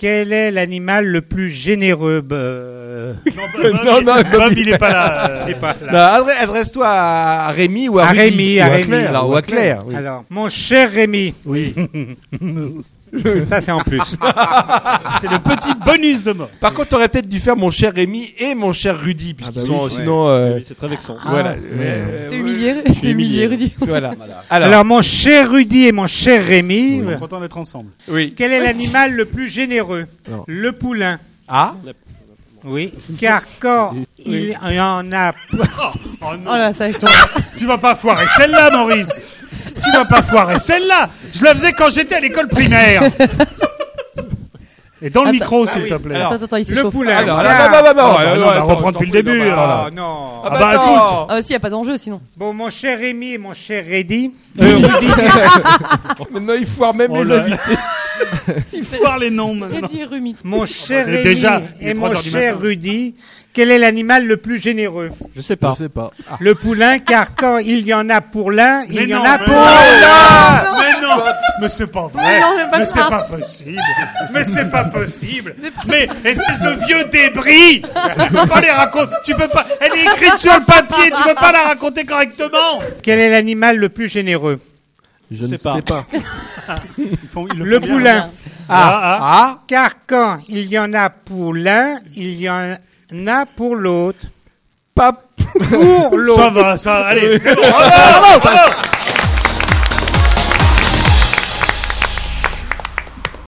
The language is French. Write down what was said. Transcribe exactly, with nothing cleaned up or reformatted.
Quel est l'animal le plus généreux? euh... Non, Bob, non, non, Bob, Bob, il est pas là. Euh... Il est pas là. Non, adresse-toi à Rémi ou à, à Rudy, Rémi, ou à à Rémi, Claire, alors, ou à Claire. Oui. Alors, mon cher Rémi. Oui. Ça, c'est en plus. C'est le petit bonus de mort. Par contre, t'aurais peut-être dû faire mon cher Rémi et mon cher Rudy, puisqu'ils Ah bah sont oui, sinon. ouais. Euh... Oui, c'est très vexant. Ah, voilà. Euh, T'es humilié, t'es humilié, Rudy. Voilà. Voilà. Alors, Alors, mon cher Rudy et mon cher Rémi. On est content d'être ensemble. oui. Quel est l'animal le plus généreux? Non. Le poulain. Ah. Oui. Car quand il y en a. Oh, oh non. Oh là, ça va être ton... Tu vas pas foirer celle-là, Maurice. Tu vas pas foirer celle-là. Je la faisais quand j'étais à l'école primaire. Et dans le Attends. micro, Ah s'il oui. te plaît. Alors, Attends, attends, il Le s'échauffe. poulain. Alors, Car- alors, bah, bah, bah, Ah, bah, bah, non, bah, on va attends, reprendre attends, depuis le début, attends, alors. Oh non. Ah bah, bah, écoute. attends. Ah, aussi, y a pas d'enjeu sinon. Bon, mon cher Rémi et mon cher Reddy. Euh, Rudy. Maintenant, il foire même Oh les là. invités. Il faut voir les noms maintenant. Reddy et Rumi. Mon cher Et Rémi déjà, il est et trois mon heures du cher matin. Rudy. Quel est l'animal le plus généreux? Je sais pas. Je sais pas. Le poulain, car quand il y en a pour l'un, il Mais y non, en a mais pour non. l'autre. Mais non, mais c'est pas vrai. Mais non, c'est pas mais ça. c'est pas possible. Mais c'est pas possible. Mais espèce de vieux débris. Tu peux pas les raconter. Tu peux pas. Elle est écrite sur le papier. Tu peux pas la raconter correctement. Quel est l'animal le plus généreux? Je ne sais sais pas. pas. Ils font- ils Le font bien. poulain. Ah, ah. Ah. Car quand il y en a pour l'un, il y en a pour l'autre. Pas. Pour Ça l'autre. va, ça. Allez. C'est bon. Bravo, bravo.